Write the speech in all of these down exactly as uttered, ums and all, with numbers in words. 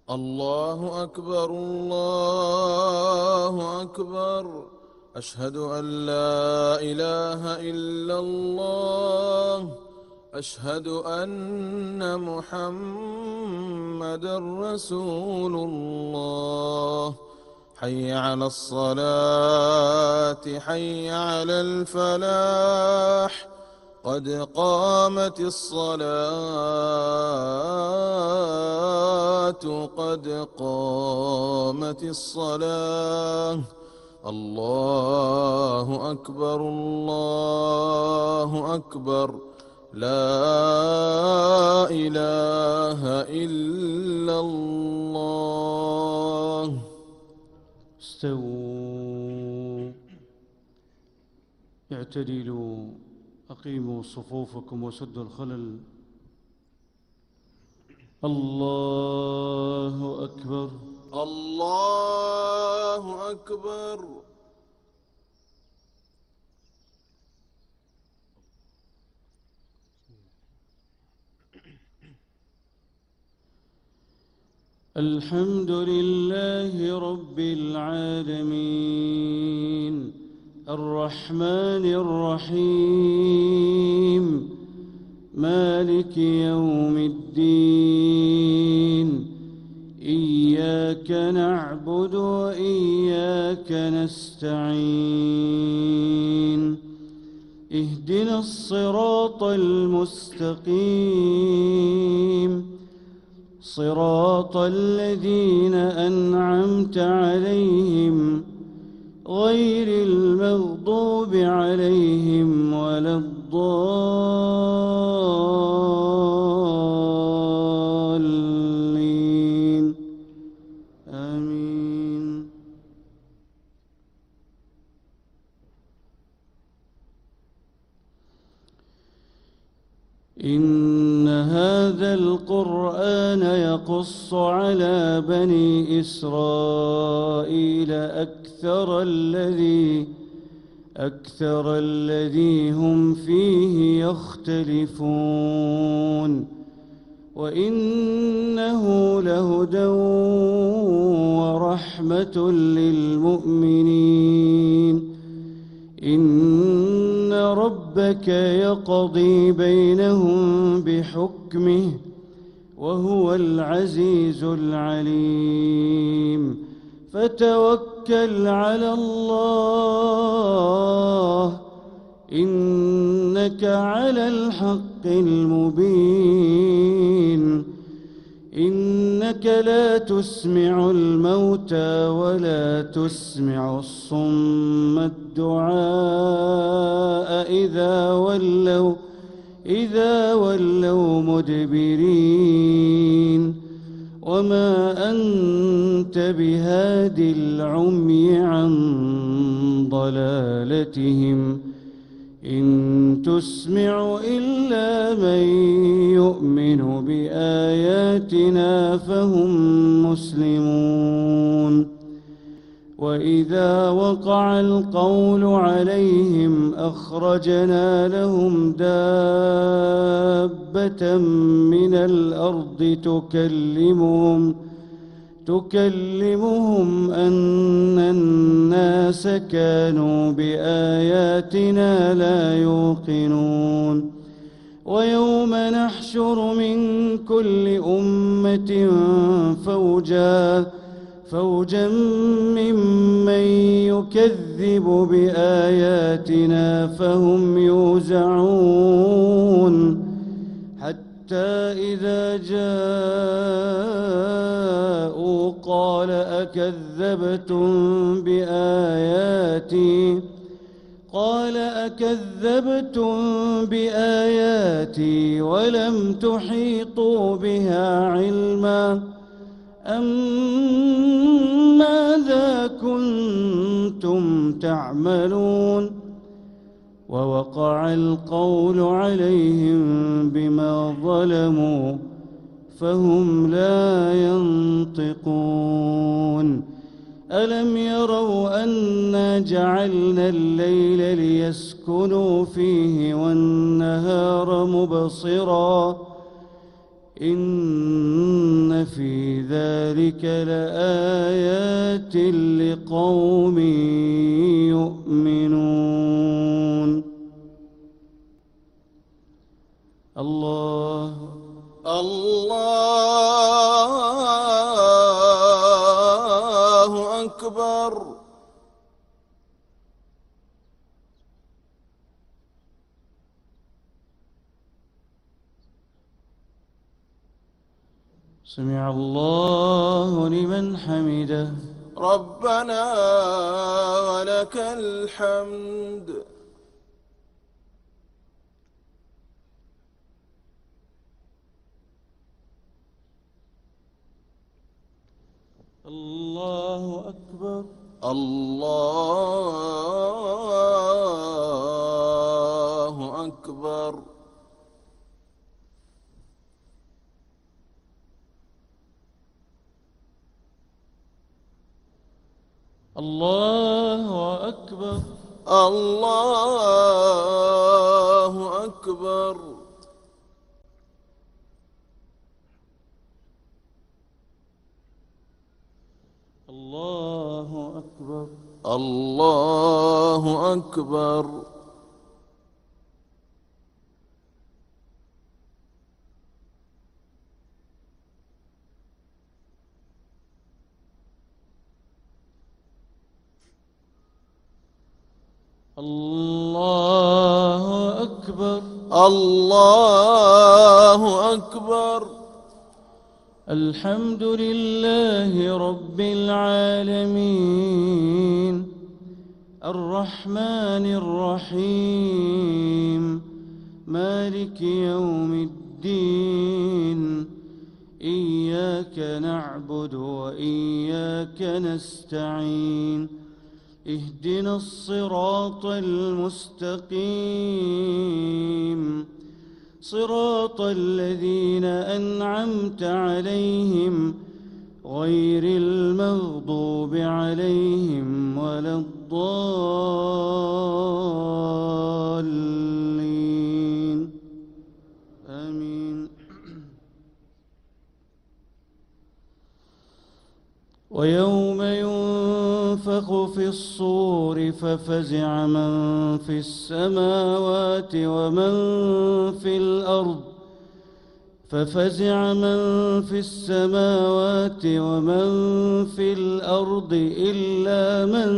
الله أكبر الله أكبر. أشهد أن لا إله إلا الله. أشهد أن محمدًا رسول الله. حي على الصلاة حي على الفلاح. قد قامت الصلاة قد قامت الصلاة. الله أكبر الله أكبر. لا إله إلا الله. استووا، اعتدلوا، أقيموا صفوفكم وسدوا الخلل. الله أكبر الله أكبر. الحمد لله رب العالمين الرحمن الرحيم مالك يوم الدين. إياك نعبد وإياك نستعين. اهدنا الصراط المستقيم صراط الذين أنعمت عليهم غير المغضوب عليهم ولا الضالين. آمين. إن هذا القرآن يقص على بني إسرائيل أكثر الذي أكثر الذي هم فيه يختلفون، وإنه لهدى ورحمة للمؤمنين. إن ربك يقضي بينهم بحكمه وهو العزيز العليم. فتوكل على الله إنك على الحق المبين. إنك لا تسمع الموتى ولا تسمع الصم الدعاء إذا ولوا إذا ولوا مدبرين. وما أنت بهاد العمي عن ضلالتهم إن تسمع إلا من يؤمن بآياتنا فهم مسلمون. وإذا وقع القول عليهم أخرجنا لهم دابة من الأرض تكلمهم تكلمهم أن الناس كانوا بآياتنا لا يوقنون. ويوم نحشر من كل أمة فوجا فوجا ممن يكذب بآياتنا فهم يوزعون. حتى إذا جاءوا قال أكذبتم بآياتي قال أكذبتم بآياتي ولم تحيطوا بها علما أم ماذا كنتم تعملون. ووقع القول عليهم بما ظلموا فهم لا ينطقون. ألم يروا أنا جعلنا الليل ليسكنوا فيه والنهار مبصرا إن في ذلك لآيات لقوم يؤمنون. الله الله أكبر. سمع الله لمن حمده. ربنا ولك الحمد. الله أكبر. الله أكبر. الله أكبر. الله أكبر. الله أكبر. الله أكبر. الله أكبر. الله أكبر. الحمد لله رب العالمين الرحمن الرحيم مالك يوم الدين إياك نعبد وإياك نستعين اهدنا الصراط المستقيم صراط الذين أنعمت عليهم غير المغضوب عليهم ولا الضالين آمين. ويوم ينفخ في الصور ففزع من في السماوات ومن في الأرض ففزع من في السماوات ومن في الأرض إلا من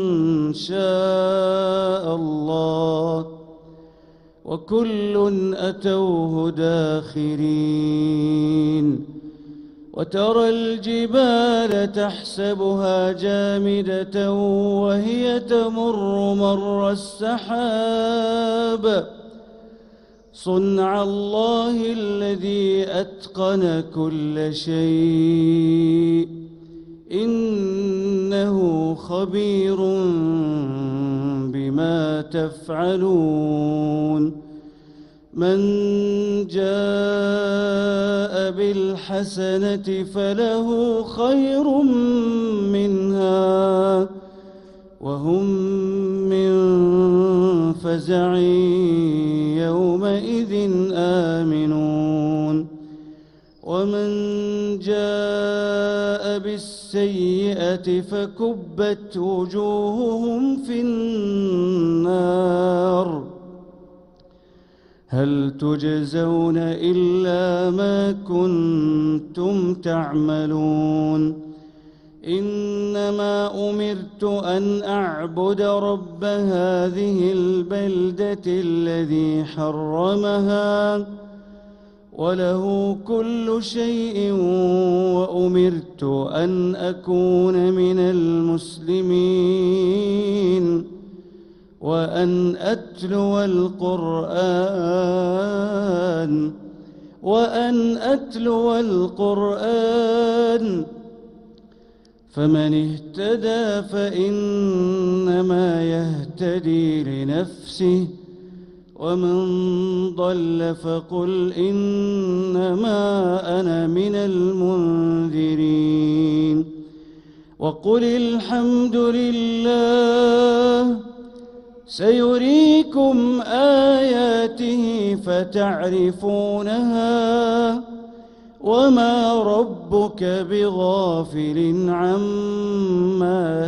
شاء الله وكل أتوه داخرين. وترى الجبال تحسبها جامدة وهي تمر مر السحاب صنع الله الذي أتقن كل شيء إنه خبير بما تفعلون. من جاء بالحسنة فله خير منها وهم من فزع يومئذ آمنون. ومن جاء بالسيئة فكبت وجوههم في النار هل تجزون إلا ما كنتم تعملون. إنما أمرت أن أعبد رب هذه البلدة الذي حرمها وله كل شيء وأمرت أن أكون من المسلمين وأن أتلو القرآن وأن أتلو القرآن فمن اهتدى فإنما يهتدي لنفسه ومن ضل فقل إنما أنا من المنذرين. وقل الحمد لله سيريكم آياته فتعرفونها وما ربك بغافل عما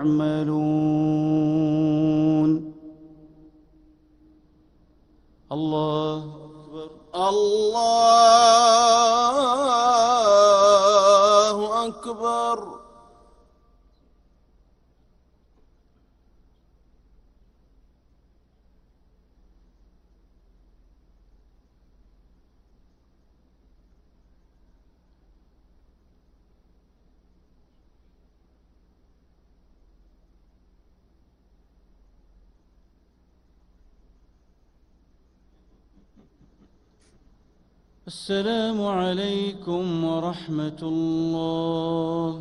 تعملون. الله أكبر. الله أكبر. السلام عليكم ورحمة الله.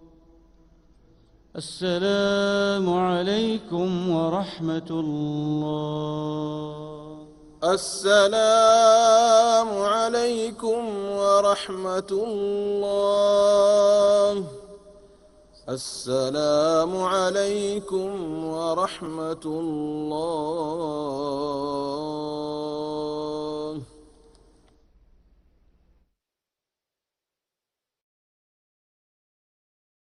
السلام عليكم ورحمة الله. السلام عليكم ورحمة الله. السلام عليكم ورحمة الله.